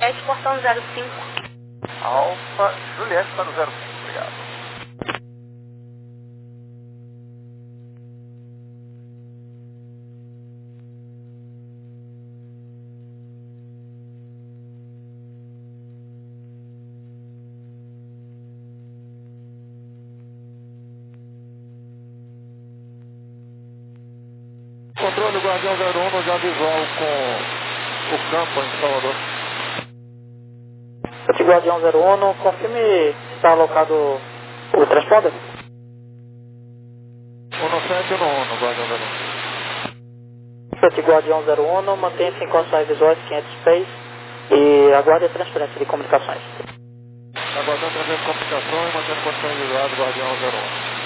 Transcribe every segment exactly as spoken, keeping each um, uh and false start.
Juliette, portão zero cinco. Alfa Juliette para o zero cinco, obrigado. Controle Guardião zero um, já visual com o campo em Salvador. Esse Guardião zero um, confirme se está alocado o transponder. um no sete e um no um, no Guardião zero um. Esse Guardião zero um, mantenha-se em condições visuais quinhentos pés e aguarde a transferência de comunicações. Aguardando transferência de comunicações, mantendo condições visuais do Guardião zero um.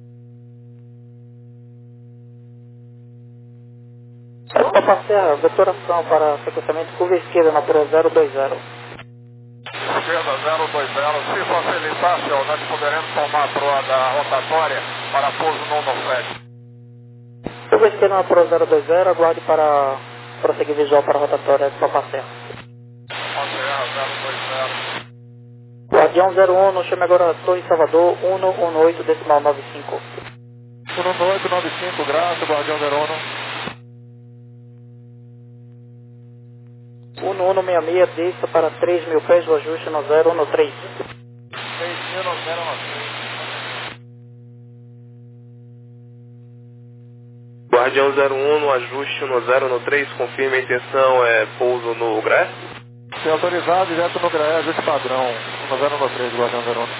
Copa Serra, vetoração para sequenciamento curva esquerda na Pro zero dois zero. Esquerda zero dois zero, se facilitar, senhor, nós poderemos tomar a proa da rotatória para pouso no um no sete. Curva esquerda na Pro zero dois zero, aguarde para prosseguir visual para a rotatória de Copa Serra. Copa Serra zero dois zero. Guardião zero um, chame agora Torre Salvador, um um oito decimal nove cinco. um um oito nove cinco, graça, Guardião zero um. um um seis seis, desça para três mil pés, o ajuste no zero um três. três mil no zero um três. Guardião zero um, no ajuste no zero um três, confirma a intenção, é pouso no G R E S? Sim, autorizado, direto no G R E S, ajuste padrão, no zero um três, Guardião zero um.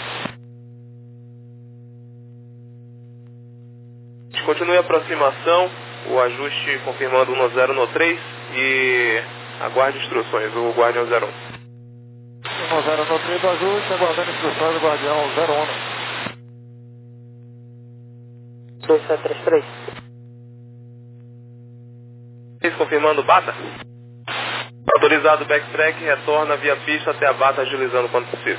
Continue a aproximação, o ajuste confirmando no zero um três e aguarde instruções, o Guardião zero um. No zero um três do ajuste, aguardando instruções do Guardião zero um. dois sete três três. Confirmando bata. Autorizado backtrack, retorna via pista até a bata, agilizando quando possível.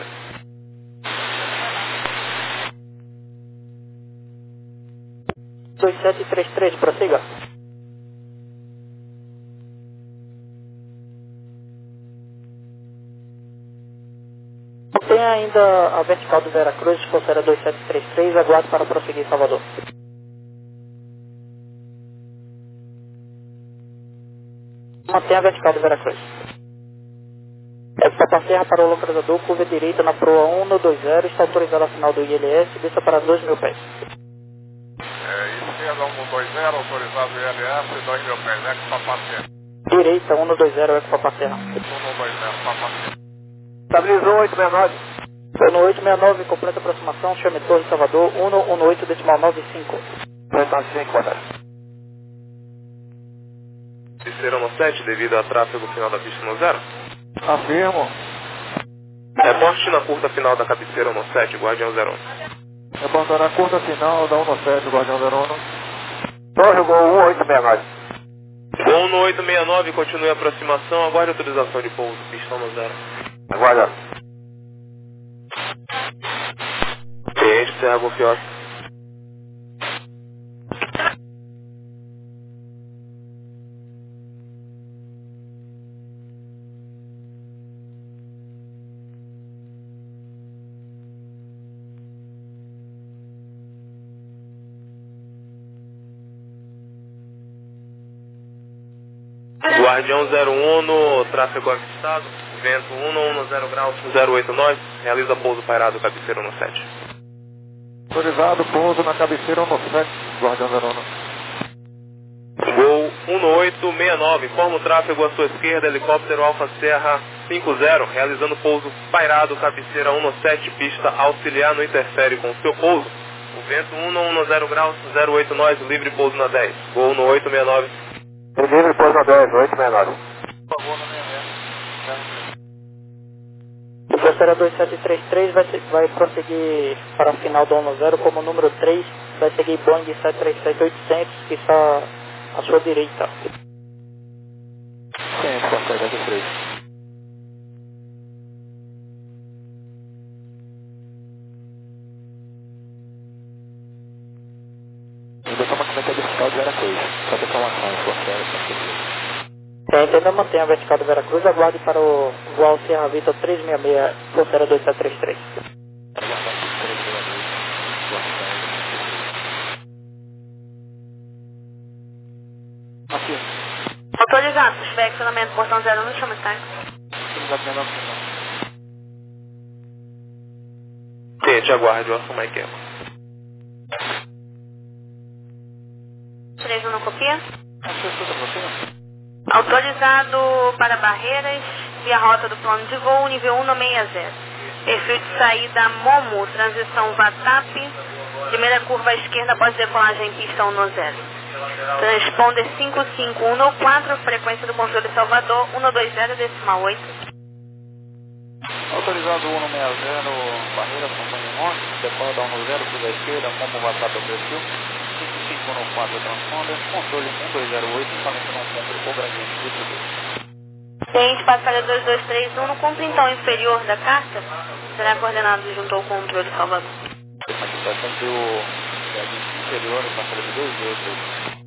dois sete três três, prossiga. Tem ainda a vertical do Veracruz, considera dois sete três três, aguarde para prosseguir em Salvador. Mantenha a vertical do Veracruz. É para Serra para o localizador, curva direita na proa um no dois zero, está autorizado a final do I L S, desça para dois mil pés. É, esquerda um no dois zero, autorizado I L S, dois mil pés, é que Copa Serra. Direita um no dois zero, é Copa Serra. um no dois zero, Copa Serra. Estabilizou oito seis nove. No oito seis nove, completa aproximação, chame Torre Salvador, um um oito decimal nove cinco. trinta e cinco, quadrado. Terceiro no sete, devido a tráfego final da pista no zero. Afirmo. Reporte na curta final da cabeceira no sete, Guardião zero um. Reportar a curta final da um no sete, Guardião zero um. Torre, gol um oito seis nove. um no oito seis nove, continue a aproximação, aguarde autorização de pouso, pistão no zero. Aguarda. Cliente, Serra Golfiosa. Guardião zero um no tráfego avistado, vento um no um zero graus, zero oito nove, realiza pouso pairado, cabeceira no sete. Autorizado, pouso na cabeceira um no sete, Guardião zero um. Gol um no oito seis nove, informa o tráfego à sua esquerda, helicóptero Alfa Serra cinco zero, realizando pouso pairado, cabeceira um no sete, pista auxiliar, não interfere com o seu pouso. O vento um no um zero graus, zero oito nove, livre pouso na dez. Gol no oito seis nove. Livre pouso na dez, oito seis nove. Por favor, na minha O Costeira dois sete três três vai, se- vai prosseguir para a final do um zero como número três, vai seguir Boeing sete três sete oitocentos, que está à sua direita. Sim, Costeira dois três. Tem Antena mantém a vertical do Veracruz, aguarde para o voal Sierra Vitor três seis seis, fronteira dois sete três três. Aqui. Autorizado, se tiver acionamento, portão zero um, chama o táxi. Tente, aguarde o Oscar Mike Echo. três um, copia. Autorizado para barreiras via rota do plano de voo, nível um seis zero. Perfil de saída Momo, transição VATAP, primeira curva à esquerda após decolagem em pista um zero. Transponder cinco cinco um quatro, frequência do controle Salvador, um dois zero, decimal oito. Autorizado um seis zero, barreira, companhia norte, decola da um zero, curva à esquerda, Momo VATAP ao perfil. cinco cinco um quatro, transponder, controle um dois zero oito, somente não cumpre o gradiente de tudo. Tem espaço para dois dois três um, no cumpre então inferior da carta, será coordenado junto ao controle Salvador. Aqui está sempre o gradiente inferior, o parceiro de dois dois três.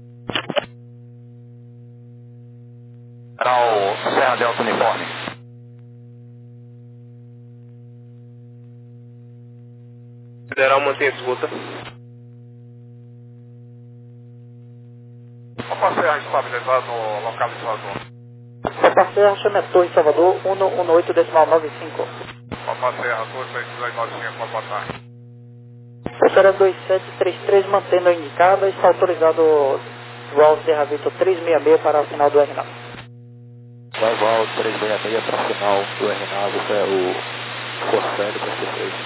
Canal Serra Delta Uniforme. Federal mantém escuta. Opa Serra estabilizado no local de Salvador. Opa Serra, chame a Torre Salvador, um um oito, decimal nove cinco. Opa Serra, dois seis seis nove cinco, boa tarde. Fronteira dois sete três três, mantendo a indicada, está autorizado o voal Serra Vitor três seis seis para o final do R nove. Vai voal três seis seis para o final do R nove, isso é o Corsair para C seis.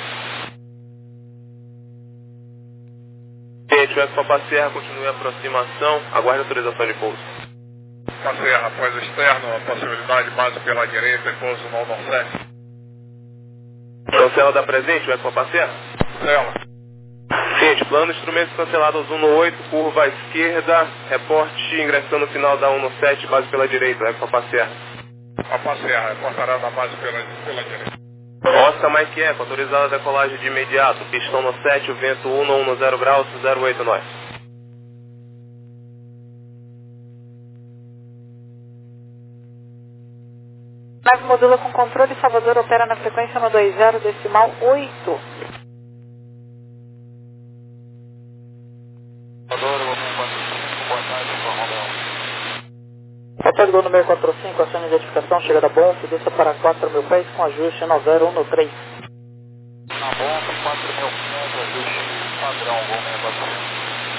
Gente, o Papa Serra continue a aproximação, aguarde a autorização de pouso. Papa Serra, após o externo, possibilidade base pela direita e pouso no um sete. Cancela da presente, o Papa Serra? Cancela. Gente, plano instrumentos cancelados um no oito, curva à esquerda, reporte ingressando no final da um no sete, base pela direita, o Papa Serra. Papa Serra, reportará na base pela, pela direita. Oscar Mike Echo, autorizada a decolagem de imediato, pistão no sete, o vento um no um no zero graus, zero oito nove. Nave modula com controle, Salvador opera na frequência no dois zero, decimal oito. Hotel Gol número quatro cinco, acione de identificação, chegada bom, que desça para quatro mil pés com ajuste no zero um no três. Na bomba, quatro mil pés, ajuste padrão, Gol número quatro cinco.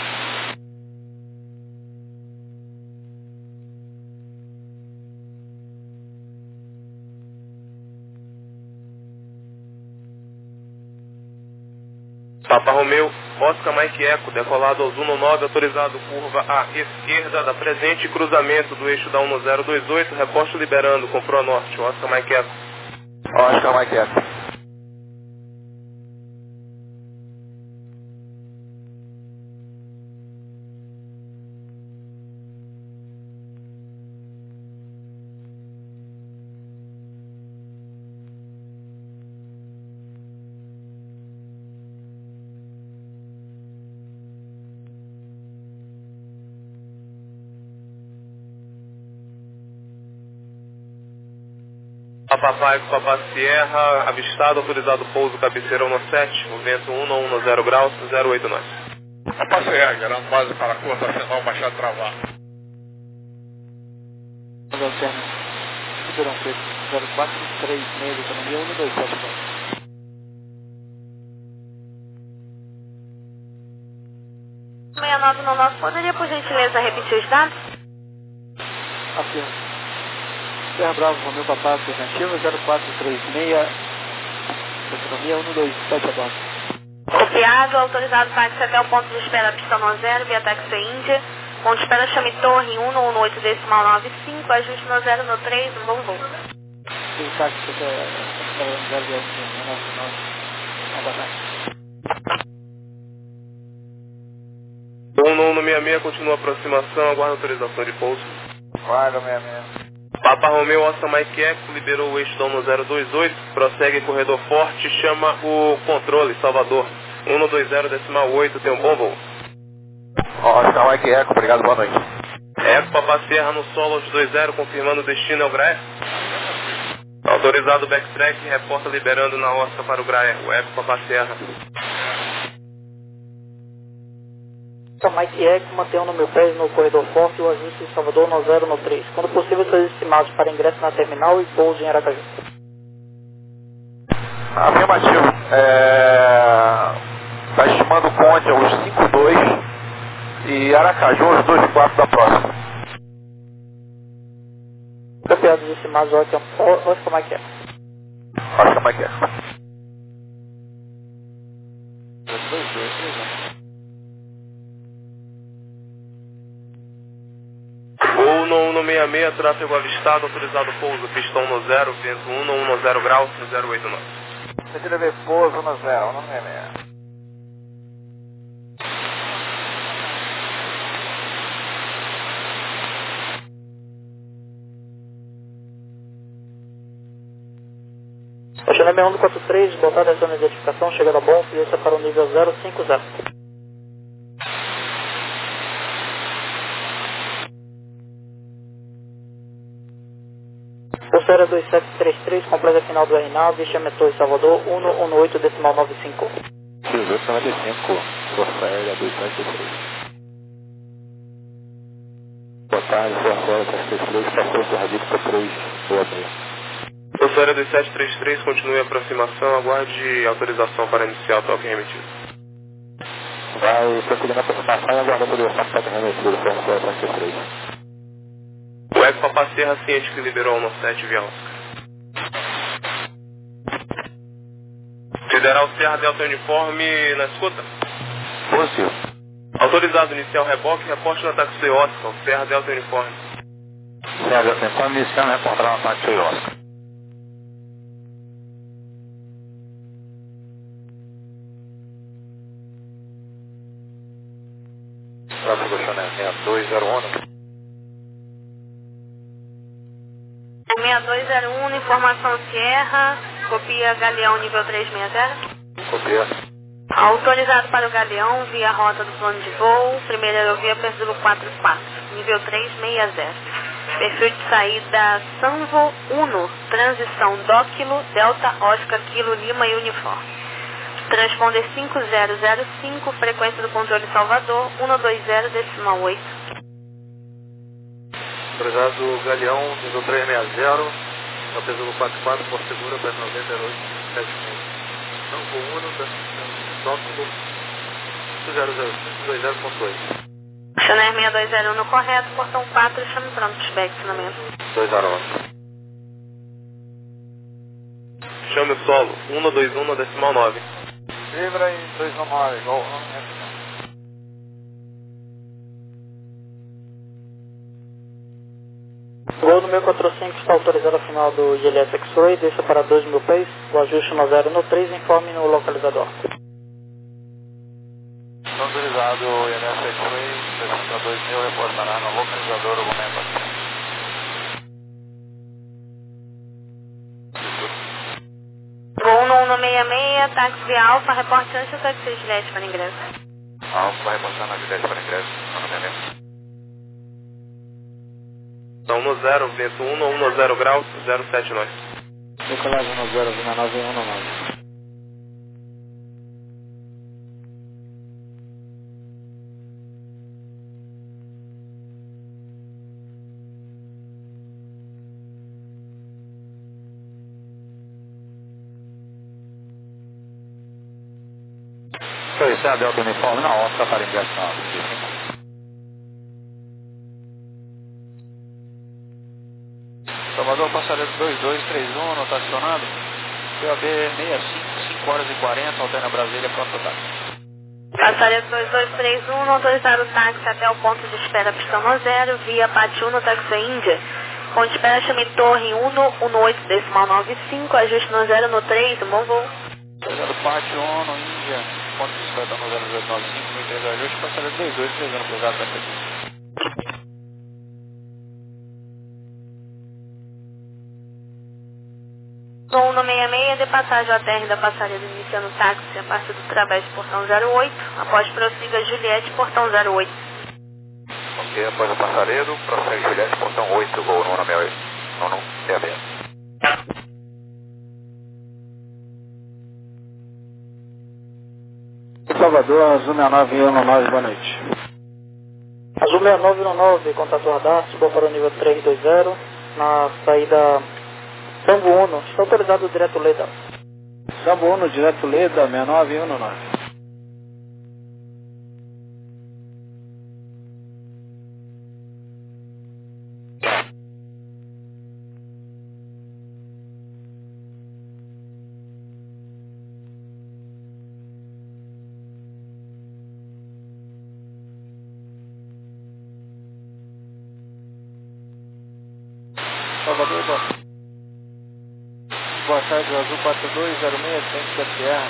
Papa Romeu, Oscar Mike Echo, decolado aos um no nove, autorizado curva à esquerda da presente, cruzamento do eixo da um no zero dois oito, reposto liberando com Pro Norte, Oscar Mike Echo. Oscar Mike Echo. Papai com Papa Sierra, avistado, autorizado pouso, cabeceira um no sete, o vento um no um no zero graus, zero oito nove. Papa Serra, gerando base para a curta final, baixar travar. Ribeirão Preto, zero quatro três seis, economia um dois sete nove. seis nove no nosso, poderia por gentileza repetir os dados? Afirma. Serra Bravo, Romeu Papá, alternativa zero quatro três seis, economia um dois sete nove. Copiado, autorizado táxi até o ponto de espera pistão no zero, via táxi Índia. Ponto de espera chame Torre um no um oito, decimal nove cinco, ajuste no zero no três, um bom voo. Tem táxi até o zero nove nove. um no um no seis seis, continua a aproximação, aguarda autorização de pouso. Guarda, seis seis. Papa Romeu, Oscar Mike Echo, liberou o eixo da um no zero dois oito, prossegue corredor forte, chama o controle, Salvador. um no dois zero, decimal oito, tem um bom voo. Oscar Mike Echo, obrigado, boa noite. Eco Papa Sierra no solo aos dois zero, confirmando o destino é o Graer. Autorizado o backtrack, reporta liberando na Oscar para o Graer, o Eco Papa Sierra. Mike Eco, mantenha o número três no corredor forte e o ajuste de Salvador no zero no três. Quando possível, seus estimados para ingresso na terminal e pouso em Aracaju. Afirmativo. Está é... estimando o Conde aos cinco dois e Aracaju aos dois quatro da próxima. Copiado dos estimados, Oscar Mike Eco. Oscar Mike Eco. Voo no um seis seis, tráfego avistado, autorizado pouso, pistão no zero, vento um no um no zero graus, no zero oito nove. Medida de pouso no zero, um seis seis. Oceano um quatro três, voltada a zona de identificação, chegando a bom, e para o nível zero cinco zero. Pulseira dois sete três três, completa final do R N A V, Chametou e Salvador, um um oito decimal nove cinco. dezoito noventa e cinco, Pulseira dois sete três. Boa tarde, Pulseira dois sete três, passou por Radícia três, boa meia. Pulseira dois sete três três, continue a aproximação, aguarde autorização para iniciar o toque remetido. Vai prosseguindo a aproximação e aguardando a autorização para o toque remetido, Pulseira dois sete três. O Eco Papa Sierra ciente que liberou no sete via Oscar. Federal Sierra Delta Uniforme na escuta. Positivo. Autorizado inicial reboque, reporte no táxi Oscar, Sierra Delta Uniforme. Sierra Delta Uniforme, iniciando reportar no táxi Oscar. Tráfego Chanel seis dois zero um. seis dois zero um, informação Sierra, copia Galeão nível três seis zero. Copia. Autorizado para o Galeão via rota do plano de voo, primeira aerovia Perzulo quatro quatro, nível três seis zero. Perfil de saída Sanvo um, transição Dóquilo, Delta, Oscar, Kilo, Lima e Uniforme. Transponder cinco zero zero cinco, frequência do controle Salvador, cento e vinte decimal oito. Autorizado Galeão, nível três seis zero, Perzulo quatro quatro, por segura para noventa e oito sete seis. Sanvo um, Dóquilo, cinco zero zero cinco dois zero ponto dois. Chanel seis dois zero um no correto, portão quatro, chame pronto, tiver ensinamento. dois zero um. Chame o solo, cento e vinte e um decimal nove. Libra em dois nove, igual. Gol número quatro cinco está autorizado a final do G L S X-Ray, deixa para dois mil pés, o ajuste no zero no três, informe no localizador. Autorizado o I N S X-Ray, descendo a dois mil, reportará no localizador o momento. Gol no um seis seis, táxi via Alfa, reporte antes do táxi Gillette para ingresso. Alfa, reportando a Gillette para ingresso, não entendemos. Então no zero, vento um no um no zero graus, zero sete nove. Decolagem no zero, vinte e nove um nove. Isso é a Delta Uniforme na Oscar para ingresso na vinte e cinco. Salvador, passageiro dois dois três um, notacionado. P O B sessenta e cinco, cinco horas e quarenta, alterna Brasília, próximo táxi. Passageiro dois dois três um, autorizado o táxi até o ponto de espera pistão no zero, via Pati um no táxi Índia. Ponto de espera chame Torre um no oito decimal nove cinco, ajuste no zero no três, um bom voo. Passageiro Pati um no Índia, ponto de espera no zero oito nove cinco, no três ajuste, passageiro dois dois três um, pesado para aqui. Gol no seis seis, de passagem ao térreo da passareira iniciando o táxi a partir do través portão zero oito, após prossiga Juliette, portão zero oito. E após o Passaredo, prossegue Juliette, portão oito, voo nono seis seis. Salvador, Azul sessenta e nove um nove, boa noite. Azul sessenta e nove um nove, contato radar, suba para o nível três dois zero, na saída Sambo Uno, está autorizado direto Leda. Sambo Uno, direto Leda, sessenta e nove um nove. Salvador, boa, boa tarde, Azul quatro dois zero seis, centro da Sierra.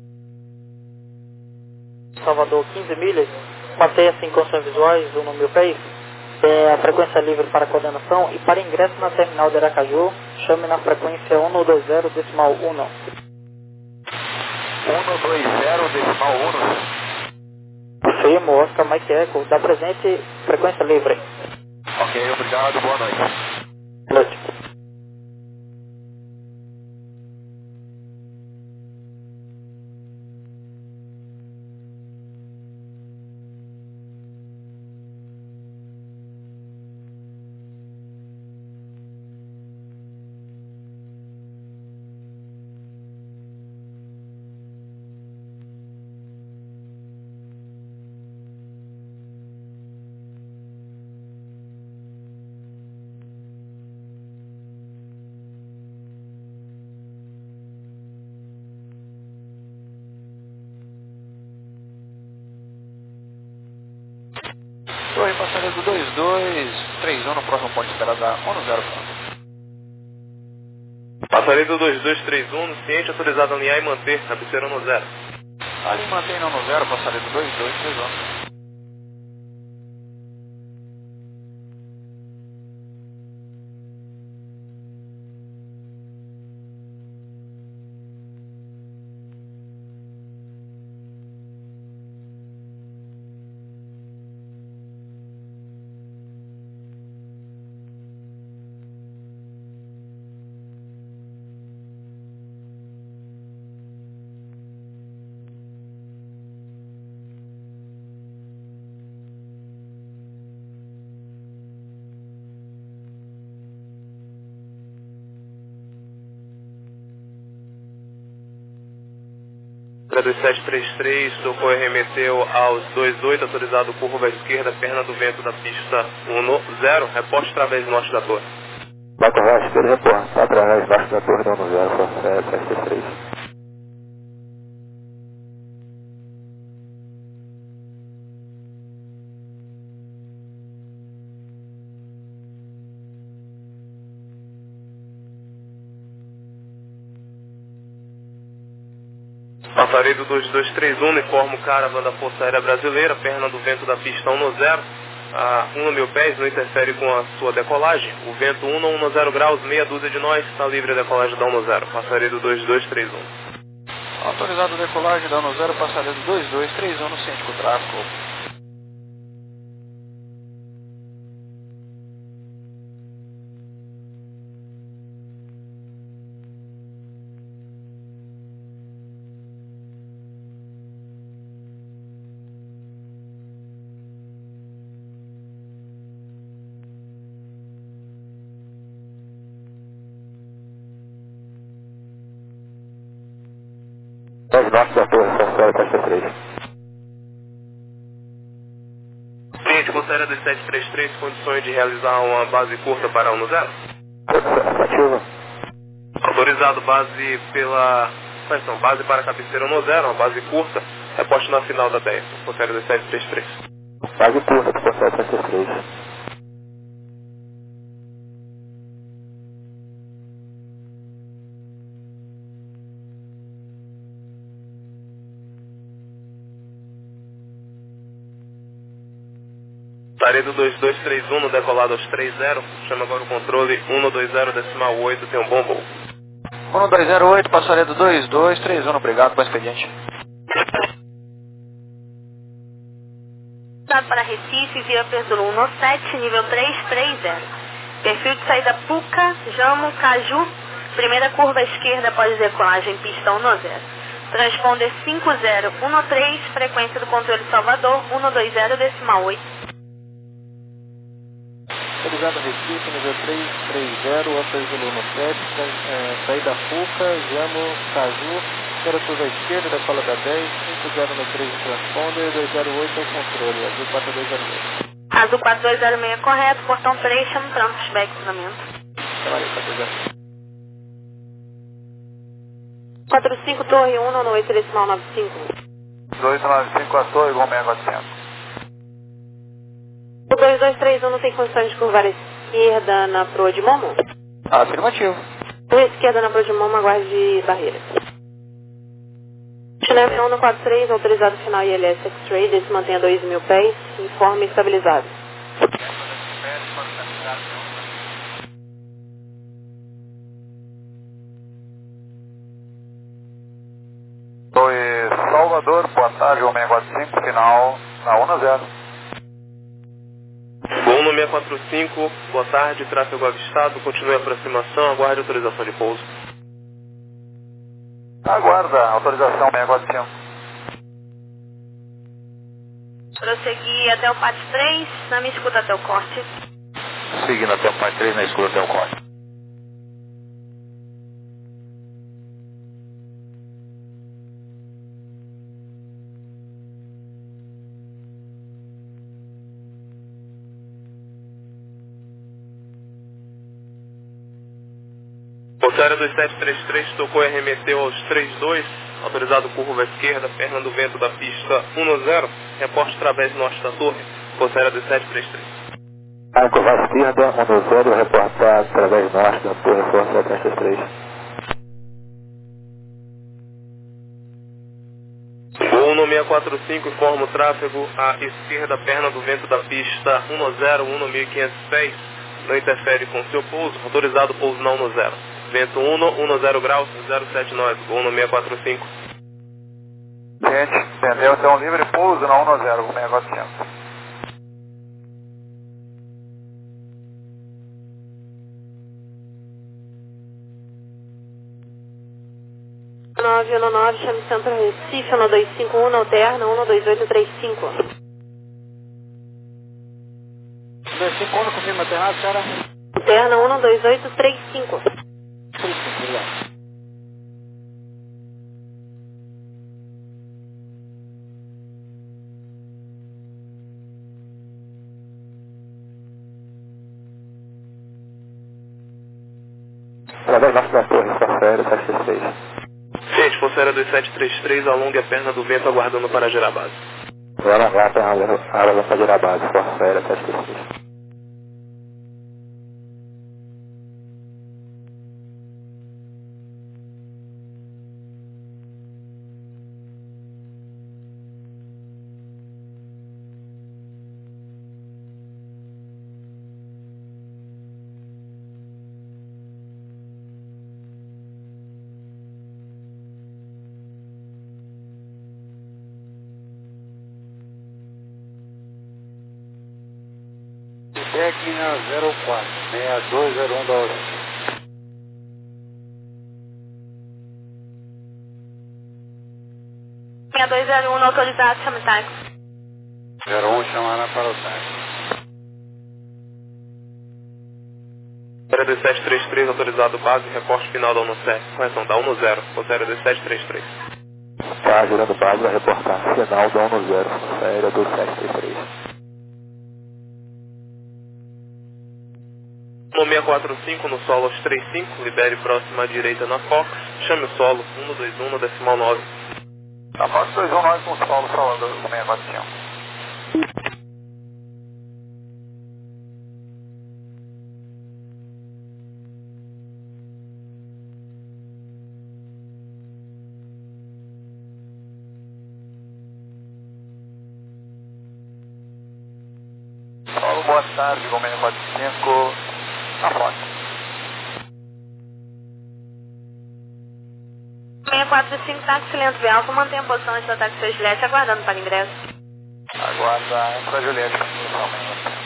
Salvador, quinze milhas, mantenha assim condições visuais, um no mil pés, é a frequência livre para coordenação e para ingresso na terminal de Aracaju, chame na frequência um dois zero decimal um. um dois zero decimal um. Firmo, Oscar Mike Echo, dá presente, frequência livre. Ok, obrigado, boa noite. Noite. Torre Passaredo dois dois três um no próximo ponto de espera da um zero. Passaredo dois dois três um, ciente autorizado a alinhar e manter, cabeceira no zero. Ali mantém no zero, Passaredo dois dois três um. dois sete três três, socorro remeteu aos dois oito, autorizado curva à esquerda, perna do vento da pista um zero, reporte através norte da torre. Vai correr à esquerda, reporte, através norte da torre da um zero, processo S T três. Passaredo dois dois três um, informa o Caravan da Força Aérea Brasileira, perna do vento da pista um zero, a um mil pés, não interfere com a sua decolagem. O vento um no zero graus, meia dúzia de nós, está livre a decolagem da um zero. Passaredo dois dois três um. Autorizado a decolagem da um zero, Passaredo dois dois três um no ciente com o tráfego. Através norte da torre, processo S T três. Cliente, Força Aérea dois sete três três, condições de realizar uma base curta para um zero? Ativa. Autorizado base pela... Quais são? Base para cabeceira um zero, uma base curta, reposte na final da dez, Força Aérea dois sete três três. Base curta, processo S T três. Passaredo dois dois três um, no decolado aos três zero, chama agora o controle um dois zero decimal oito, tem um bom voo. um dois zero oito, Passaredo dois dois três um, obrigado pelo expediente. Tá para Recife, via Pertolo um sete, nível três três zero. Perfil de saída Puca, Jamo, Caju, primeira curva esquerda após decolagem, pista um zero. Transponder cinco zero um três, frequência do controle Salvador, um dois zero, decimal oito. Autorizado Recife, nível três três zero, Apesolo um sete, é, saída Puca, Jamo, Caju, primeira curva esquerda, decola da dez, cinco zero no três de transponder, dois zero oito é o controle, azul quatro dois zero seis. Azul quatro dois zero seis é correto, portão três, chama Trampos, back cruzamento. quatro cinco Torre um, no oito, decimal nove cinco. dois nove cinco a Torre, igual meia quatrocentos. O dois dois três um não tem condições de curvar a esquerda na proa de Momo? Afirmativo. Proa esquerda na proa de Momo, aguarde barreira. Chinelo um no quatro três, autorizado final I L S X-Ray, desse mantenha dois mil pés, informe estabilizado. Oi, Salvador, boa tarde, um seis quatro cinco, final na um zero. Gol no seis quatro cinco, boa tarde, tráfego avistado, continue a aproximação, aguarde autorização de pouso. Aguarda, autorização seis quatro cinco. Prosseguir até o P A T três, na minha escuta até o corte. Seguindo até o P A T três, na escuta até o corte. Rotária dos sete três três tocou e arremeteu aos três dois, autorizado curva esquerda, perna do vento da pista um zero, reporte através norte da torre, rotária dos sete três três. A curva esquerda, um zero, reportar através norte da torre, força sete três três. Gol no seis quatro cinco, informa o tráfego à esquerda, perna do vento da pista um zero, um no mil e quinhentos pés, não interfere com seu pouso, autorizado pouso na um zero. Vento um, um zero graus, zero sete nove, gol no seis quatro cinco. Gente, entendeu? Então livre pouso na um zero, com seis quatro cinco. nove um nove, chame Centro Recife, um dois cinco um, na alterna, um dois oito três cinco. um dois cinco um, confirma aterrado, cara. Alterna, um dois oito três cinco. Através norte da torre, Forféria, sete três três. Gente, Forféria dos sete três três, alongue a perna do vento aguardando para gerar base. Vou alongar a perna para gerar base, Forféria, sete três três. Técnica zero quatro, seis dois zero um da Oriente. seis dois zero um, autorizado, chama táxi. zero um, chamada para o táxi. Rotária dos sete três três, autorizado base, reporte final da um sete, correção da um zero, Rotária dos sete três três. Tá, girando base, vai reportar final da um zero, Forféria do sete três três. No seis quatro cinco, no solo aos três cinco, libere próxima à direita na Fox, chame o solo um dois um no decimal nove. Na Fox dois um nove com solo, Salvador, com seis quatro cinco. Solo, boa tarde, com seis quatro cinco. Na Fox. seis quatro cinco, táxi lento V Alfa, mantém a posição antes do ataque seu gilete, aguardando para ingresso. Aguarda para Juliette, inicialmente.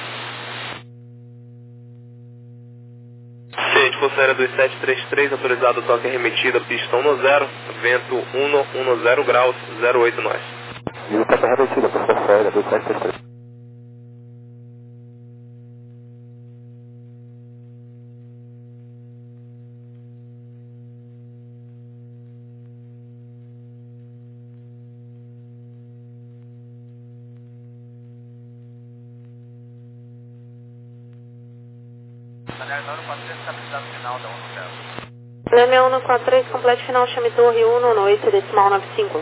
Gente, Força Aérea dois sete três três, autorizado toque remetida, pista um zero, vento um zero graus, zero oito nós. E o toque remetida para Força Aérea dois sete três três. Leme um quatro três, complete final, chame torre um, noite, decimal nove cinco.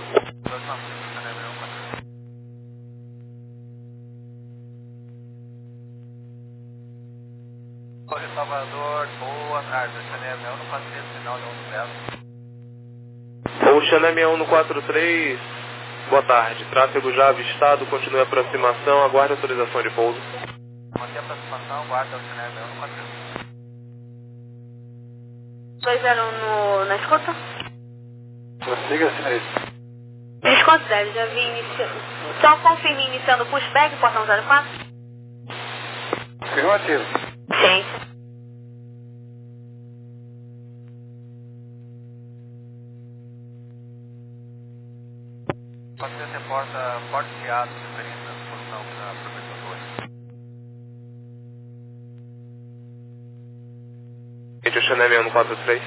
Torre Salvador, boa tarde, Leme um quatro três, final de um zero. Ocean Leme um quatro três, boa tarde, tráfego já avistado, continue a aproximação, aguarde autorização de pouso. Mantém a aproximação, aguarda Ocean Leme um quatro três. dois zero um no, na escuta? Prossiga, senhorita. Desconsidere, já vi iniciando. Só confirme iniciando o pushback, portão zero quatro. Afirmativo. Sim. Pode ser reporta porte fiado, referência à disposição da professora. Gente, Ocean Leme um quatro três.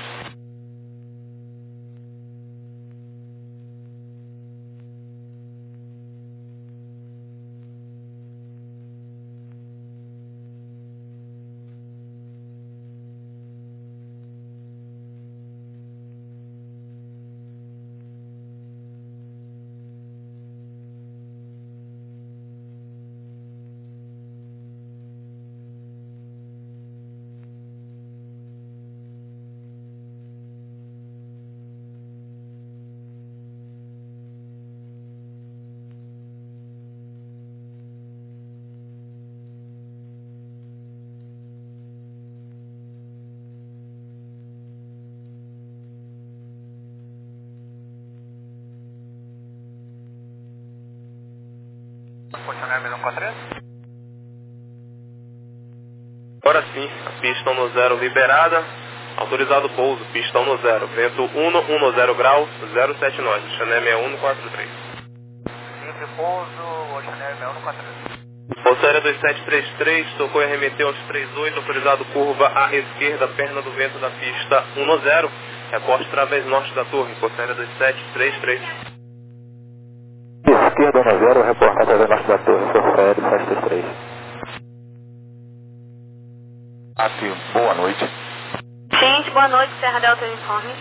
Ocean um quatro três? Agora sim, pista um zero liberada, autorizado pouso, pista um zero, vento um zero graus, zero sete nós, Ocean Leme um quatro três. Livre pouso, Ocean um quatro três. Força Aérea dois sete três três, tocou e arremeteu aos trinta e oito, autorizado curva à esquerda, perna do vento da pista um zero, reporte através norte da torre, Força Aérea dois sete três três. Esquerda um zero, reporte através norte da torre, Força Aérea dois sete três três. Aqui, boa noite. Gente, boa noite, Serra Delta Uniforme.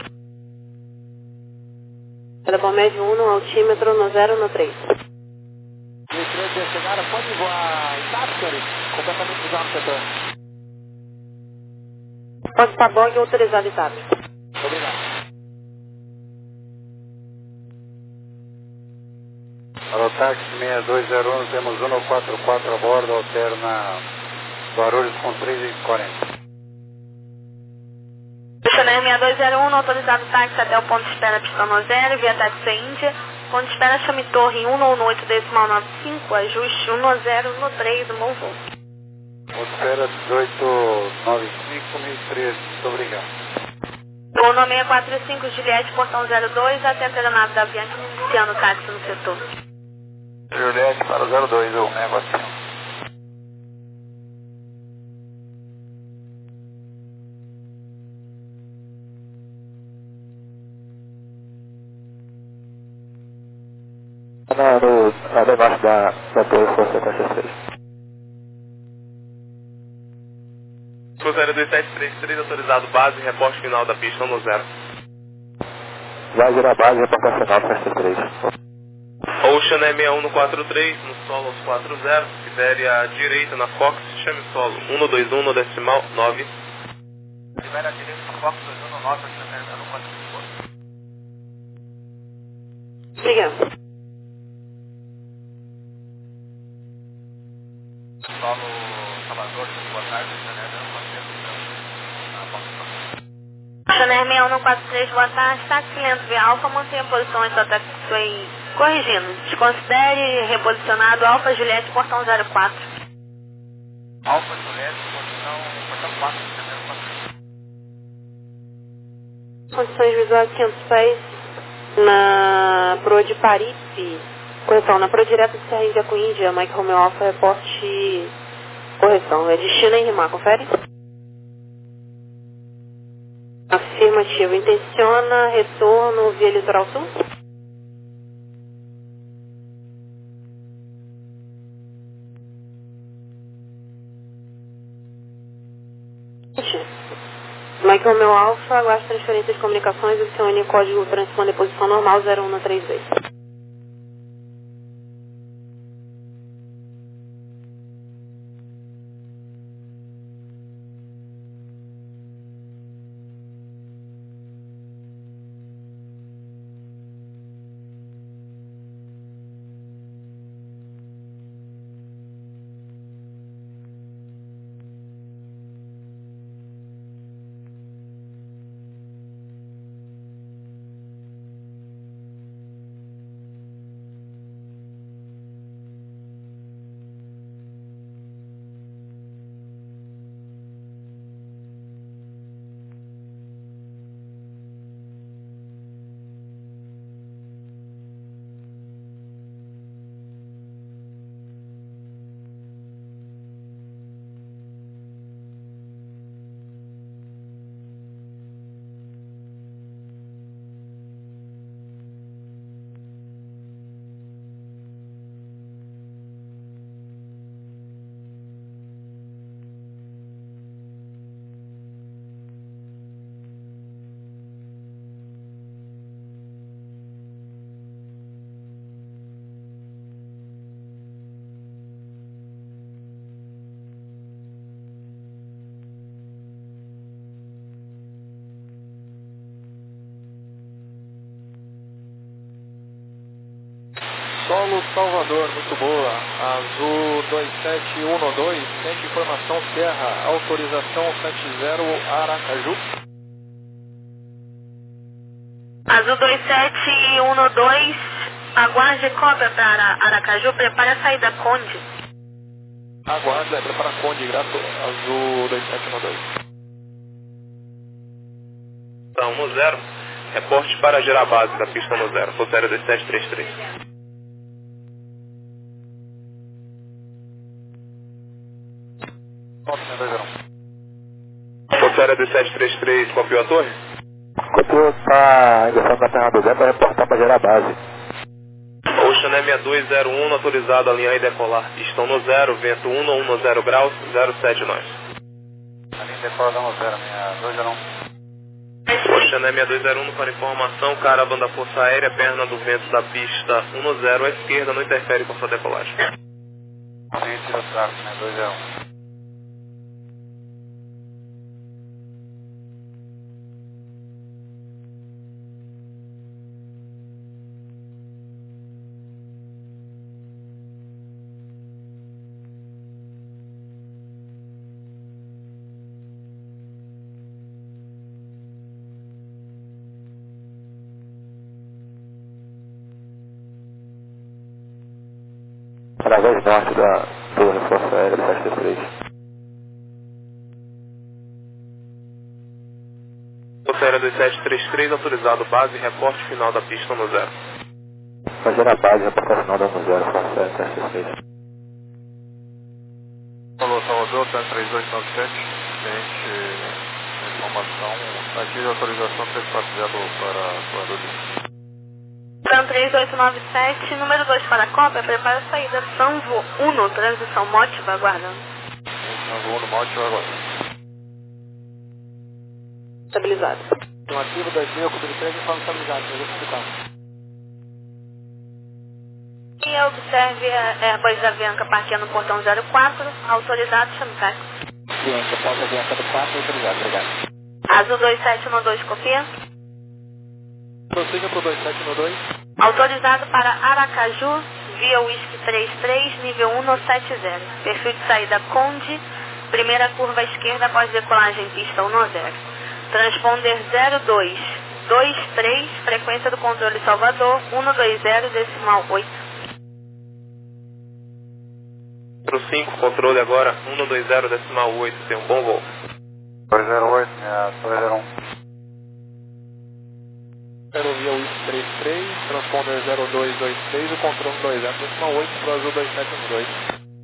Telebom médio um, altímetro no zero no três. Durante a chegada, pode voar em TAP, senhores? Completamente usado no setor. Pode estar bom e autorizado em TAP. Obrigado. Aerotáxi seis dois zero um, temos um quatro quatro a bordo, alterna Guarulhos com três e quarenta. Ocean seis dois zero um, autorizado táxi até o ponto de espera pistão no zero, via táxi Índia. Ponto de espera chame torre um no oito decimal nove cinco, ajuste um zero no três, um bom voo. Ponto de espera dezoito nove cinco, mil e treze, muito obrigado. Voo no seis quatro cinco, Juliette, portão zero dois, atenta a aeronave da Aviante, iniciando o táxi no setor. Juliette para o zero dois, o negócio. Na, no, na debaixo da, da torre Força Taxa seis. Força Aérea dois sete três três, autorizado base, reporte final da pista um zero. Vai virar base, reporte final Taxa três. Ocean seis um quatro três, no solo aos quatro zero, Sibéria direita na Fox, chame o solo um dois um no decimal nove. Sibéria direita na Fox dois um no nove, Ocean um quatro três. Obrigado. Solo Salvador, boa tarde, Ocean Ocean seis um quatro três, boa tarde, táxi lento via Alfa, mantenha a posição entre o taxiway Corrigindo, desconsidere reposicionado Alfa Juliette, portão zero quatro. Alfa Juliette, posição, portão quatro, zero quatro. Condições visuais quinhentos pés na Pro de Paripe. Correção, na Pro direta de Serra Índia com Índia, Mike Romeo Alfa, reporte. Correção, é destino em Rimar, confere? Afirmativo, intenciona retorno via Litoral Sul? Mike Romeo Alfa, aguarde transferência de comunicações, adicione código transponder posição normal zero um no três dois. Solo Salvador, muito boa. Azul dois sete um dois, sente informação Serra, autorização sete zero Aracaju. Azul dois sete um dois, aguarde cópia para Aracaju, prepare a saída Conde. Aguarda, é prepara Conde, grato, Azul dois sete um dois. Tá, um zero, reporte para gerar base da pista um zero, Fotéria dois sete três três. Fotéria dois sete três três, copiou a torre? Copiou, está ingressando na terra do Zé para reportar para gerar base. Ocean sessenta e dois zero um, autorizado a alinhar e decolar. Pistão no zero, vento um no um no zero graus, zero sete nós. Alinha e decola no zero, minha dois zero um. Ocean sessenta e dois zero um para informação, caravana da Força Aérea, perna do vento da pista um no zero à esquerda, não interfere com sua decolagem. Alinha e tira o traço, minha dois zero um. Através norte da Torre Força Aérea sete três. Força Aérea dois sete três três, autorizado base, reporte final da pista no zero. Vai gerar base, reportar final da no zero, Força Aérea sete três. Alô, Salvador, T três dois nove sete, cliente, informação, ative a autorização três quatro zero para o Adolfo. Plan três oito nove sete, número dois para a cópia, prepara a saída Sanvo um, transição Motiva, aguardando. Sanvo um, Motiva, aguardando. Estabilizado. Um ativo dois mil, cobertura três, informe estabilizado, execução. E observe a Airbus Avianca parqueando no portão zero quatro, autorizado, chame táxi. Ciência, porta Avianca do quatro, autorizado, obrigado. Azul dois sete um dois, copia. Prossiga para o dois sete um dois. Autorizado para Aracaju, via Whisky três três, nível um no sete zero. Perfil de saída Conde, primeira curva à esquerda após decolagem pista um no zero. Transponder zero dois, dois três, frequência do controle Salvador, um dois zero, decimal oito. cinco, controle agora, um dois zero, decimal oito, tem um bom voo. dois zero oito, dois zero um. Aerovia U trinta e três, transponder zero dois dois três, o controle dois zero, decimal oito, para o Azul dois sete um dois.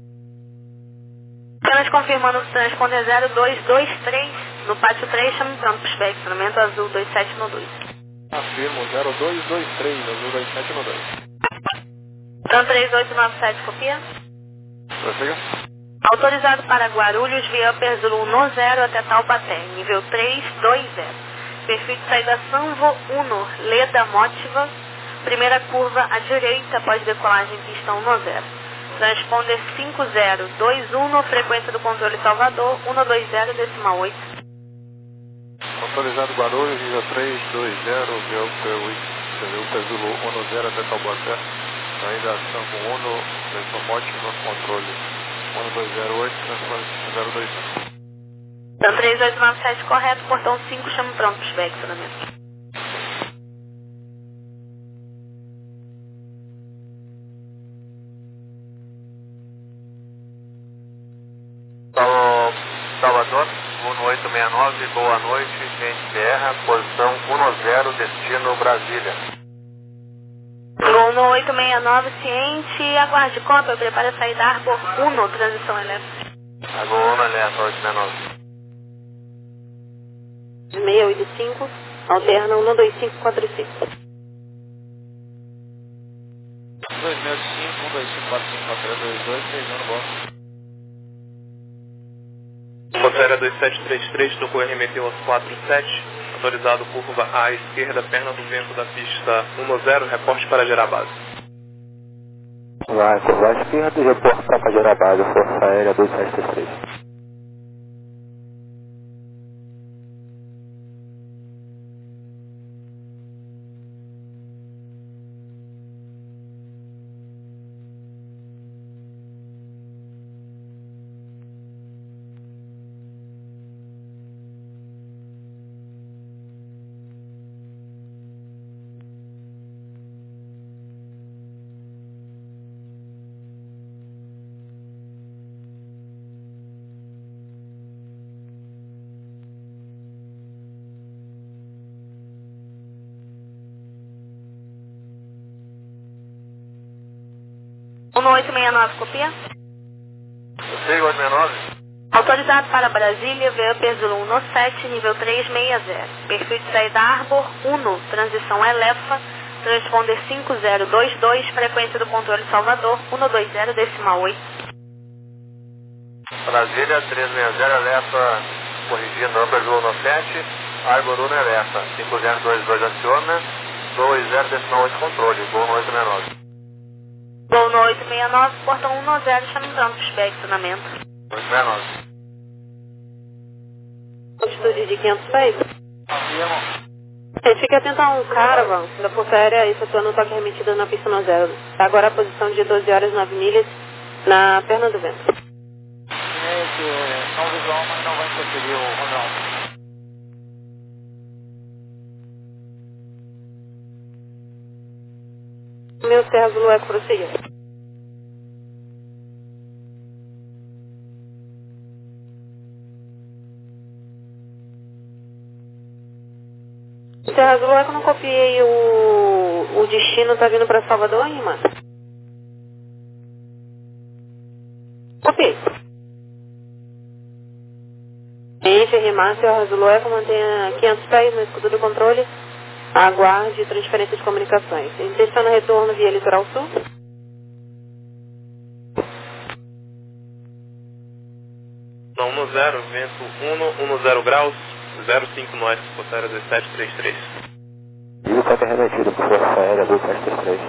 Apenas confirmando o transponder zero dois dois três, no pátio três, chama pronto para o estacionamento Azul dois sete um dois. Afirmo, zero dois dois três, Azul dois sete um dois. Então três oito nove sete, copia. Prossiga. Autorizado para Guarulhos, via Upper Zulu um zero até Taubaté, nível três dois zero. Perfil de saída Sanvo Uno, Leda Motiva, primeira curva à direita após decolagem pista um zero. Transponder cinco zero dois um, frequência do controle Salvador, um dois zero, decimal oito. Autorizado Guarulhos, nível três dois zero, via Upper Zulu um zero até Taubaté, saída Sanvo Uno, direção Motiva, controle um dois zero oito, transponder cinco zero dois um. Então três oito nove sete correto, portão cinco, chama pronto para o estacionamento. Salvador, um oito seis nove, boa noite, gente Terra, posição um zero, destino Brasília. Gol oito seis nove, ciente, aguarde cópia, prepare a saída Arbor um, transição elétrica. Agora um alerta, oito seis nove. seis oito cinco, alterna um dois cinco quatro cinco. dois seis cinco, um dois cinco quatro cinco, três dois dois, beijando bom. Rotatória dois sete três três, tocou R M T aos quatro sete, autorizado curva à esquerda, perna do vento da pista um zero, reporte para gerar base. Vai, curva à esquerda e reporte para gerar base, Força Aérea dois sete três três. um oito seis nove, copia. Prossiga, oito seis nove. Autorizado para Brasília, via Upper Zulu um sete, nível três seis zero. Perfil de saída Arbor um, transição Elefa, transponder cinco zero dois dois, frequência do controle Salvador, um dois zero, decimal oito. Brasília, três seis zero, Elefa, corrigindo, Upper Zulu um sete, Arbor um, Elefa, cinco zero dois dois, aciona, dois zero, decimal oito, controle, gol oito seis nove. Gol no oito seis nove, portão um zero, chama pronto para o estacionamento. oito seis nove. Altitude de quinhentos pés. Afirmo. É, fique atento a um caravan da Força Aérea efetuando o toque remetido na pista no zero. Agora a posição de doze horas e nove milhas na perna do vento. Gente, não visual, mas não vai interferir o Ronaldo. Meu Serra Zulu Eco, prossiga. Serra Zulu Eco, não copiei o, o destino, tá vindo pra Salvador, hein, mano? Copiei. Enche, rimar, Serra Zulu Eco, mantenha quinhentos pés no escudo do controle. Aguarde transferência de comunicações. Intentando retorno via Litoral Sul. Não, um zero, vento um, um zero graus, zero cinco nós, Força Aérea dois sete três três. E o toque remetido por Força Aérea dois sete três três.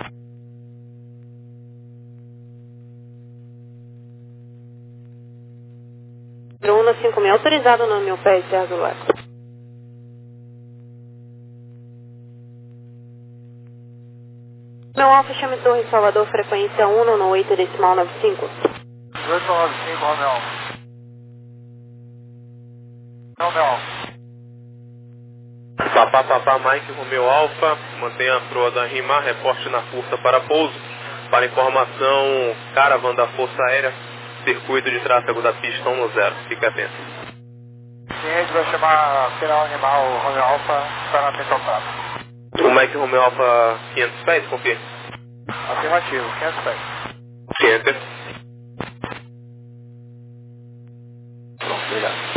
Bruna cinco mil, autorizado no meu pé, Serra Zulu Eco. Meu Alfa, chame Torre Salvador, frequência um no oito, decimal nove cinco. oito nove cinco, Romeu. Romeu. Papá, papá, Mike, Romeo Alfa, mantenha a proa da RIMAR, reporte na curta para pouso. Para informação, Caravan da Força Aérea, circuito de tráfego da pista um no zero, fique atento. Sim, a gente vai chamar final animal Romeo Alfa para atenção prato. O Mike Romeo Alfa quinhentos pés, confirme. Afirmativo, quinhentos pés. Enter. Pronto, obrigado.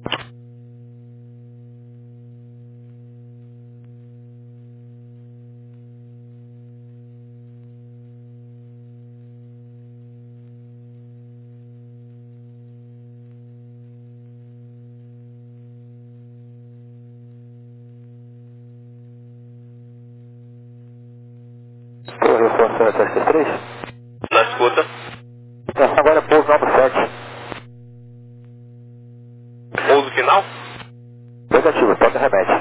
Torre Força Aérea sete três três. Na escuta. Atenção agora é pouso nove sete. Pouso final? Negativo, toca remete.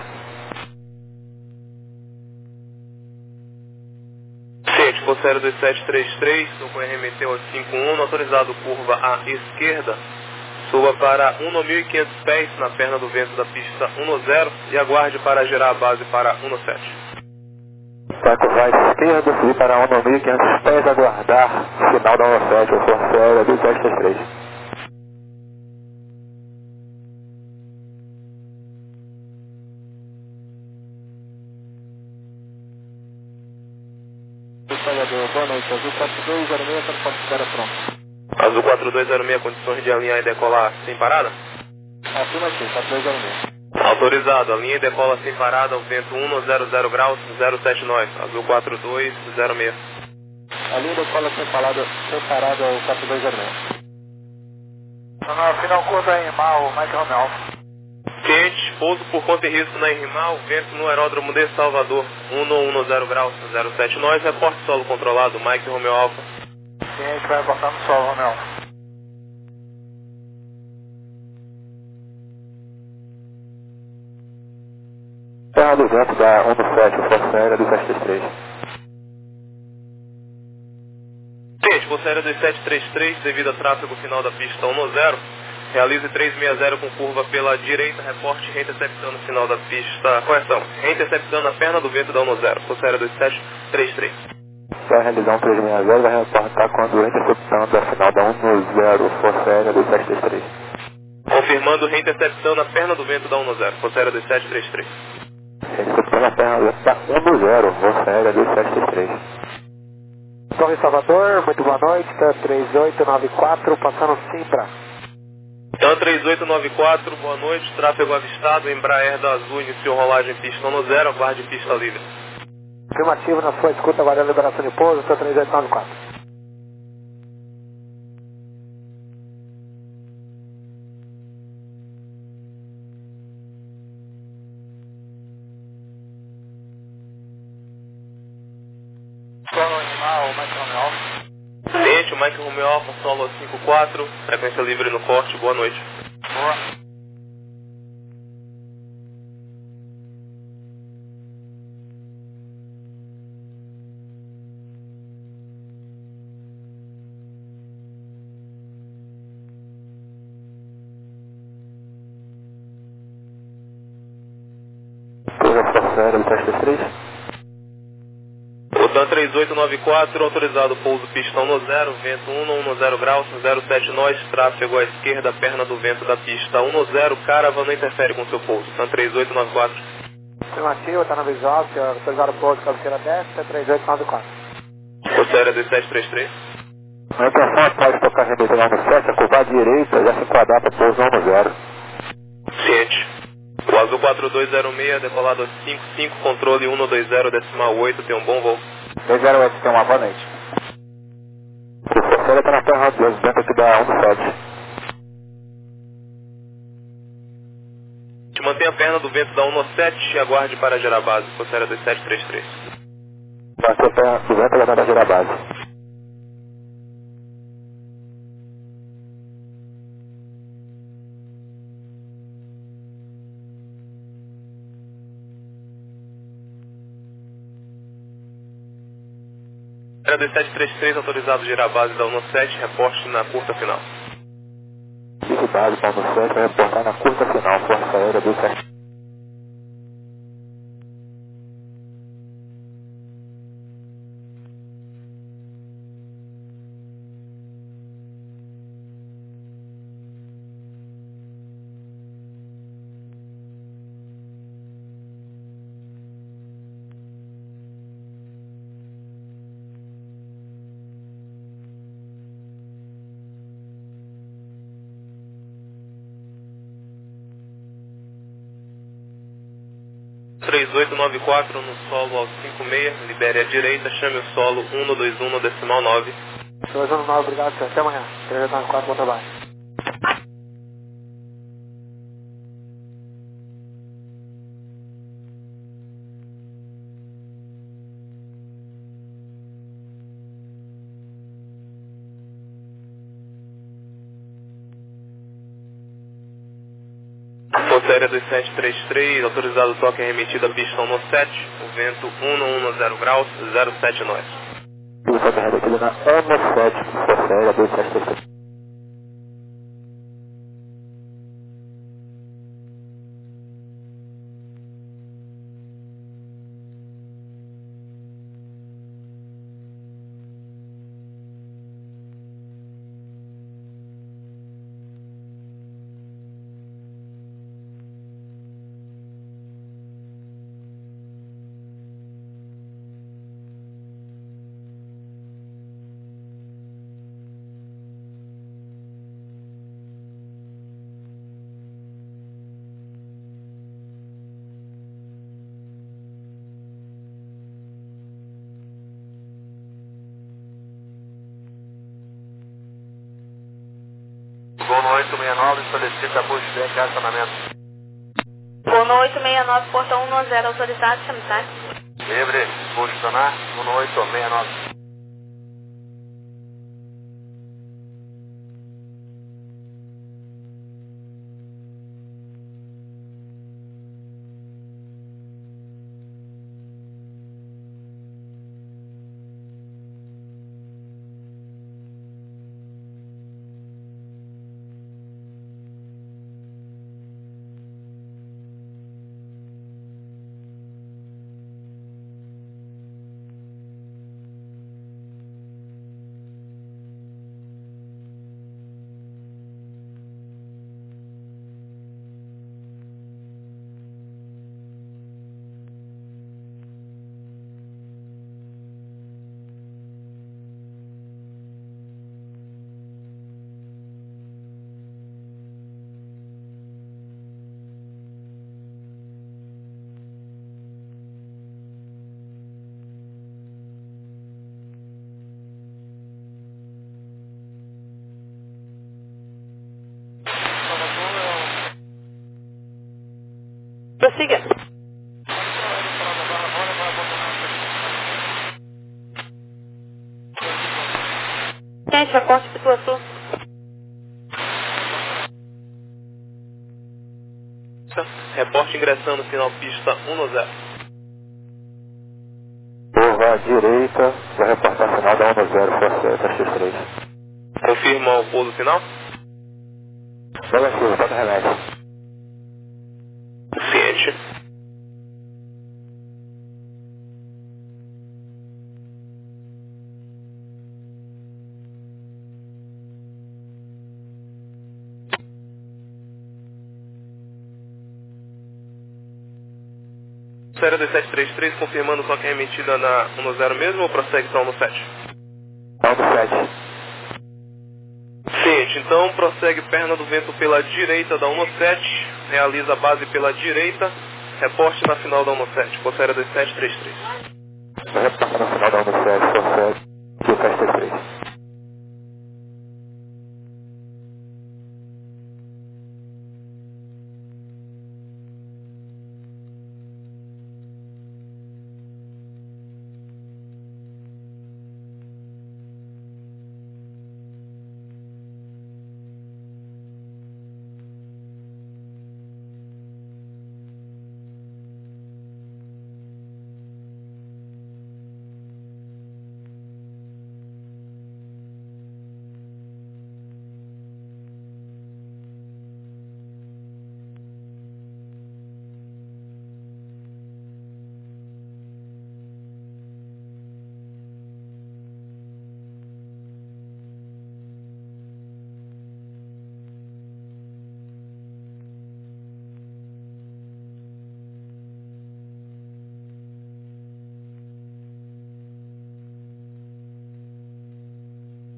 Ciente, Força Aérea dois sete três três, tocou R M T oito cinco um, autorizado curva à esquerda. Suba para um mil e quinhentos pés na perna do vento da pista um no zero e aguarde para girar a base para um no sete. Vai curvar à esquerda, subir para um mil e quinhentos pés, aguardar final da um no sete, Força Aérea dois sete três três. Detalhador, boa noite, Azul quatro dois zero seis, transporte de cara pronto. Azul quatro dois zero seis, condições de alinhar e decolar sem parada? Afirmativo, quatro dois zero seis. Autorizado, alinha e decola sem parada, o vento um no zero zero graus, zero sete nós, Azul quatro dois zero seis. A linha de cola separada, separada é o quatro dois zero seis. Na final curta animal, Mike Romeo Alfa. Quente, pouso por conta e risco na RIMAR, vento no aeródromo de Salvador, um no um no zero graus, zero sete nós, reporte solo controlado, Mike Romeo Alfa. Sim, a gente vai abortar no solo, Romeo Alfa. Terra do vento da um no sete, Força Aérea dois sete três três. Quente, Força Aérea dois sete três três, devido a tráfego final da pista um no zero, realize três seis zero com curva pela direita, reporte reinterceptando o final da pista, correção, reinterceptando a perna do vento da um no zero, Força Aérea dois sete três três. Vai realizar um três seis zero, vai reportar quando interceptando a final da um no zero, Força Aérea dois sete três três. Confirmando reinterceptando a perna do vento da um no zero, Força Aérea dois sete três três. Interceptando a perna do vento da um no zero, Força Aérea dois sete três três. Torre Salvador, muito boa noite, tá três oito nove quatro, passando Simbra. Então três oito nove quatro, boa noite, tráfego avistado, Embraer da Azul iniciou rolagem pista um no zero, aguarde pista livre. Afirmativo na sua escuta, aguardando liberação de pouso, tá três oito nove quatro. Solo animal, Mike Romeo Alfa. Ciente, o Mike Romeo Alfa, solo cinco quatro, frequência livre no corte, boa noite. Boa. Força Aérea dois sete três três. Rodan três oito nove quatro, autorizado pouso pista um no zero, vento um no um no zero graus, zero sete nós, tráfego à esquerda, perna do vento da pista um no zero, Caravan não interfere com seu pouso. Rodan três oito nove quatro. Afirmativo, está na visual, senhor, autorizado pouso, cabeceira dez, tá três oito nove quatro. Força Aérea dois sete três três. A intenção após tocar a remeta um no sete, a curva à direita, já se enquadrar para pouso um no zero. Ciente. O Azul quatro dois zero seis, decolado a cinco cinco, controle um no dois zero, decimal oito, tem um bom voo. dois zero oito, tem uma boa noite. O Força Aérea está na terra do vento aqui da um no sete. Te mantém a perna do vento da um no sete e aguarde para gerar base, Força Aérea dois sete três três. Mantém a perna do vento e vai gerar a base. Aérea dois sete três três, autorizado a girar a base da um no sete, reporte na curta final. Fique base para o um no sete, vai reportar na curta final, Força Aérea dois sete. três oito nove quatro no solo ao cinco seis, libere à direita, chame o solo um dois um no decimal nove. dois um nove, obrigado, senhor. Até amanhã. três oito nove quatro, bom trabalho. Série dos sete três três, autorizado o toque remetido à pista um sete, o vento um um zero graus, zero sete nós. Pista remetida na um sete, Forcéria dois sete três três. Gol oito seis nove, solicita push back e acionamento. Gol oito seis nove, porta um zero, autorizado, chame táxi. Livre, posicionar, Gol oito seis nove. Prossiga. Gente, recorte de situação. Reporte ingressando, final pista um zero. Curva à direita, vai reportar final da um zero, Forcéria X três. Confirma o pouso final? Negativo, toca remete. Ciente. Série dois sete três três, confirmando só que é remetida na um zero mesmo ou prossegue para um sete? um sete. Ciente, então prossegue perna do vento pela direita da um sete, realiza a base pela direita, reporte na final da um sete, por série dois sete três três. Vai reportar na final da um sete, Forcéria X três três.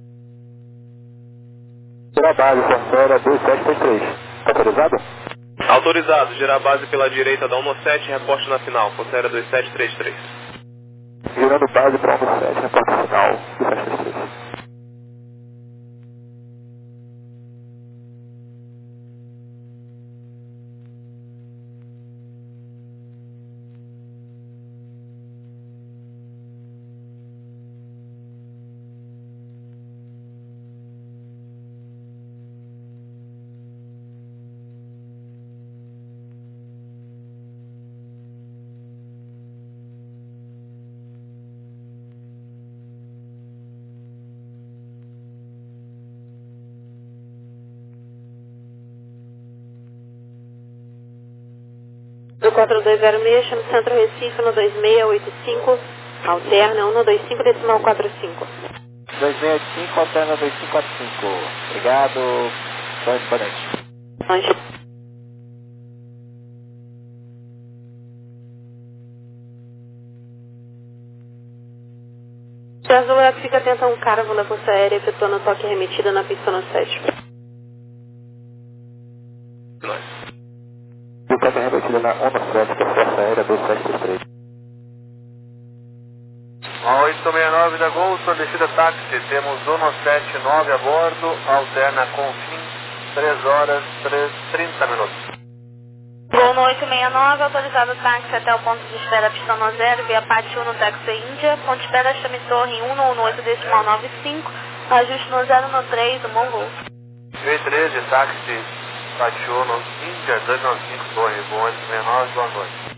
Pela base, Forcéria dois sete três três. Está autorizado? Autorizado, girar a base pela direita da um sete, reporte na final, Força dois sete três três. Girando base para um sete, reporte final, dois sete três três. Do quatro dois zero seis, chama Centro Recife no dois seis oito cinco, alterna um dois cinco decimal quatro cinco. dois seis oito cinco, alterna dois cinco quatro cinco. Obrigado, correspondente. Anjo. Azul é que fica atento a um carro na Força Aérea efetuando toque remetida na pista no sete. O toque remetida na um sete da Força Aérea dois sete três três. A oito seis nove da Gol, solicita táxi, temos um sete nove a bordo, alterna com fim, três horas, trinta minutos. Gol no oito seis nove, autorizado táxi até o ponto de espera pista no zero, via Pati um no Taxi Índia, ponto de espera chame Torre um no oito decimal nove cinco, ajuste no zero no três, do bom voo. V treze, táxi, Pati um no Índia, dois nove cinco, Torre, Gol oito seis nove, boa noite.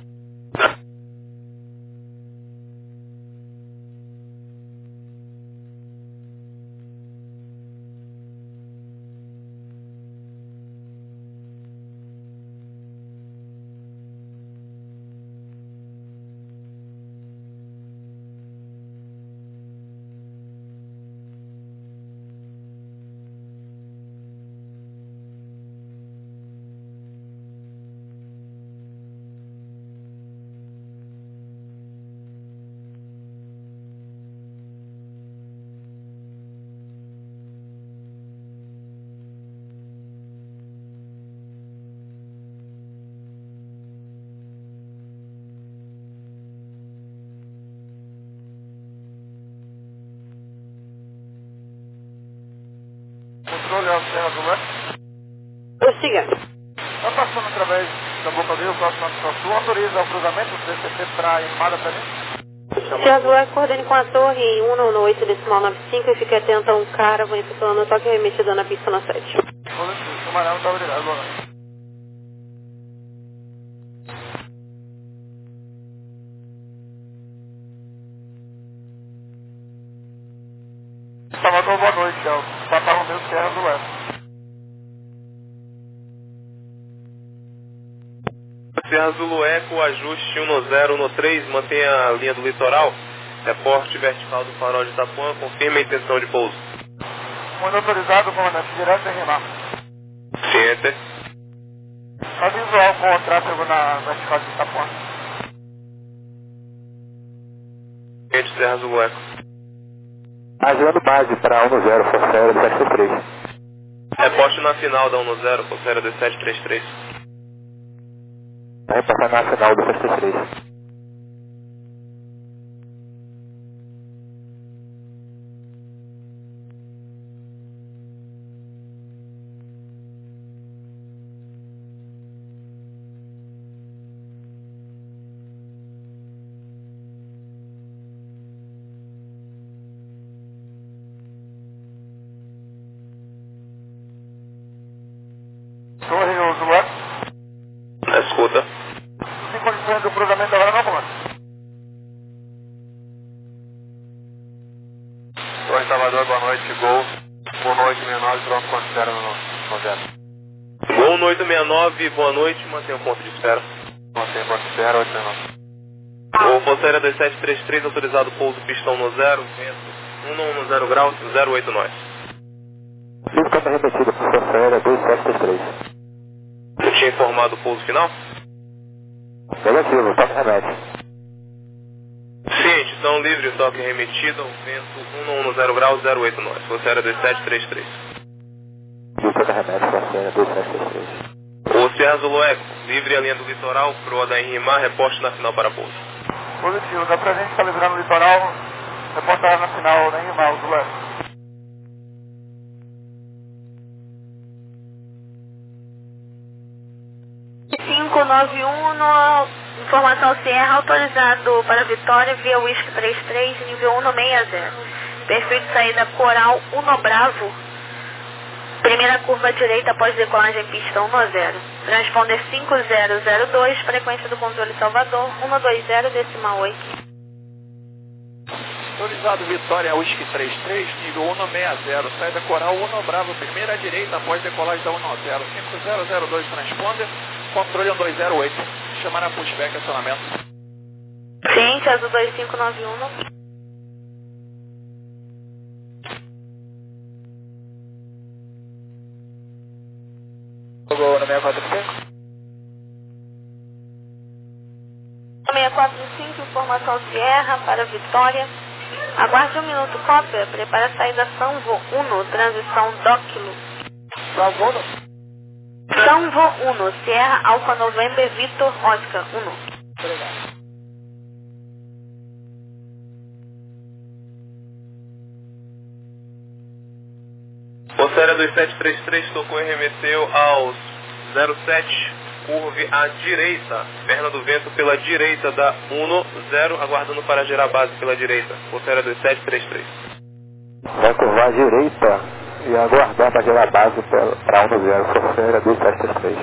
Controle Alcena do Leste. Prossiga. Está passando através da Boca do Rio, próximo à São Sul, autoriza o cruzamento do D C T para a Imada para mim? Se azul é, coordene com a torre um no oito decimal nove cinco e fique atento a um cara, vou efetuando toque remetido na pista no sete. Positivo, camarão, muito obrigado, boa noite. Salvador, boa noite, é o Papa Romeu Serra do Leste. Serra Zulu Eco, ajuste um no zero no três, mantenha a linha do litoral, reporte vertical do farol de Itapuã, confirme a intenção de pouso. Muito autorizado, comandante, direto em Rimar. Sim, enter. A visual com o tráfego na vertical de Itapuã. Gente, Serra Zulu Eco. Agilando base para um zero, Força Aérea dois sete três três. Reporte na final da um zero, Força Aérea dois sete três três. Vai passar na final do dois sete três três. Torre Usuário. Escuta. Sem condições do cruzamento agora não, comandante. Torre Salvador, boa noite, Gol. Boa noite, seis nove, pronto, considera no zero. Gol no oito seis nove, boa noite, mantenha o ponto de espera. Mantém ponto de espera, oito seis nove. O Força Aérea dois sete três três, autorizado pouso pistão no zero, vento um no zero graus, zero oito nós. Fica câmera remetida para Força Aérea dois sete três três. Eu tinha informado o pouso final? Negativo, toque remete. Ciente, então livre, toque remetido, vento um no zero graus, zero oito nós. Força Aérea dois sete três três. Fica câmera remete, Força Aérea dois sete três três. O Sierra Zulu Eco, livre a linha do litoral, proa da Enrimar, reporte na final para pouso. Positivo, dá pra gente calibrando o litoral, reportar na final da Enrimar, Zulu Eco. cinco nove um, no, informação Sierra, autorizado para Vitória via Whisky trinta e três, nível um sessenta. Perfil de saída Coral Uno Bravo. Primeira curva direita após decolagem pista um zero. Transponder cinco zero zero dois, frequência do controle Salvador, um dois zero decimal oito. Autorizado Vitória Whisky trinta e três, nível um sessenta, saída Coral Uno Bravo, primeira direita após decolagem da um zero. cinco zero zero dois, transponder, controle um dois zero oito. Chamar a pushback, acionamento. Ciente, azul dois cinco nove um. Jogou no seis quatro cinco? seis quatro cinco, informação Sierra para Vitória. Aguarde um minuto, cópia. Prepara a saída Sanvo um, transição Dóquilo. Sanvo um? Sanvo um, Sierra Alfa November Vitor Oscar um. Obrigado. O Sierra dois sete três três tocou e remeteu aos zero sete, curve à direita, perna do vento pela direita da um zero, aguardando para gerar base pela direita. O Sierra dois sete três três. Vai curvar à direita e aguardar para gerar base para um zero, Forceira dois sete três três.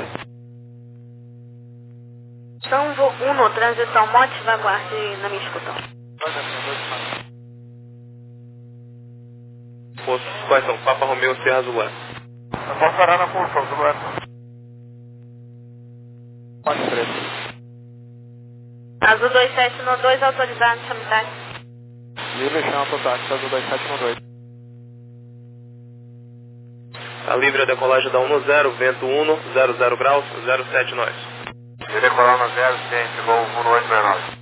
Sanvo um, transição Motiva, aguarde na minha escuta. Quais são? Papa Romeo, Sierra Zulu Eco. Eu posso parar na função, Zulu Eco. quatro três. Azul dois sete um dois, autorizado, chame táxi. Livre, chama pro táxi, azul dois sete um dois. A livre a decolagem da um zero, vento um, zero zero graus, zero sete nós. E decolar na zero, ciente, voo um oito seis nove.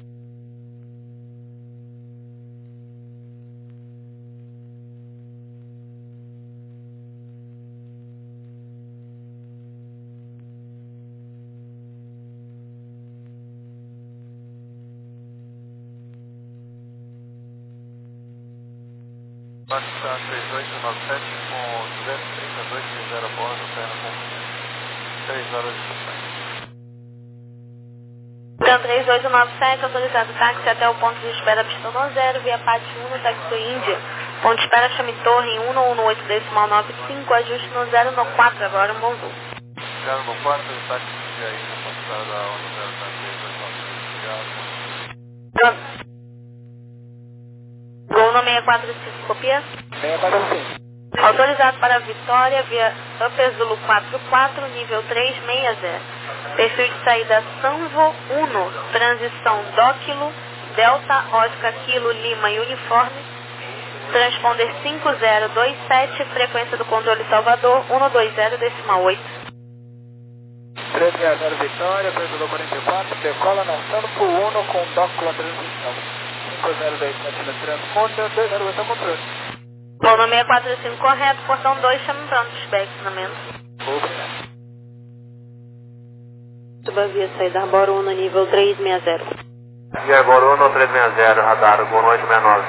Passa três oito nove sete com duzentos e trinta e dois de zero a bordo, perna com três horas de distância. Então três oito nove sete, autorizado táxi até o ponto de espera pista um zero, via Pati um, táxi Índia. Ponto de espera chame Torre um um oito decimal nove cinco, ajuste no zero no quatro, agora um bom voo. zero no quatro, táxi Índia aí, na ponte de espera da um zero três oito nove sete. Obrigado. Gol no seis quatro cinco, copia? seis quatro cinco. Autorizado para Vitória via Upper Zulu quatro quatro, nível três seis zero. Perfil de saída Sanvo um, transição Dóquilo, Delta, Oscar, Kilo, Lima e Uniforme. Transponder cinco zero dois sete, frequência do controle Salvador, um dois zero decimal oito. três seis zero Vitória, preço quarenta e quatro, decola na Sanvo um com Dóquilo a transição. cinco zero dois sete no transponder, dois zero oito controle. Bom, no seis quatro cinco correto, portão dois, chame pronto, pushback, acionamento. Obrigado. Suba via saída Arbor um, nível três seis zero. Via Arbor um, três seis zero, radar, Gol oito seis nove.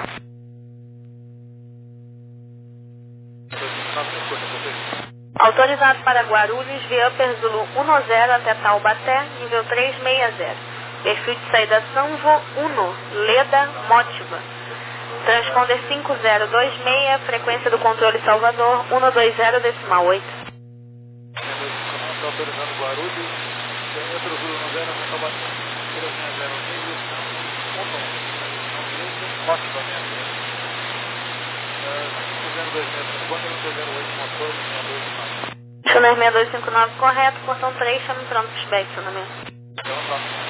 Autorizado para Guarulhos via Upper Zulu um zero até Taubaté, nível três seis zero. Perfil de saída Sanvo um, Leda, Motiva. Transponder cinco zero dois seis, frequência do controle Salvador, um dois zero decimal oito. Autorizando Guarulhos, Upper Zulu um zero até Taubaté, três seis zero, Motiva, cinco zero dois seis, transponder um dois zero oito, motor, seis dois cinco nove. Channel seis dois cinco nove correto, portão três, chame pronto, pushback, acionamento. Então, tá.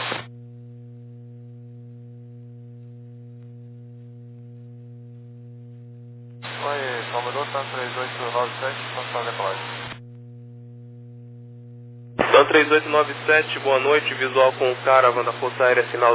Oi, Salvador, tá três oito nove sete, vamos fazer a decolagem. Então três oito nove sete, boa noite, visual com o Caravan da Força Aérea Final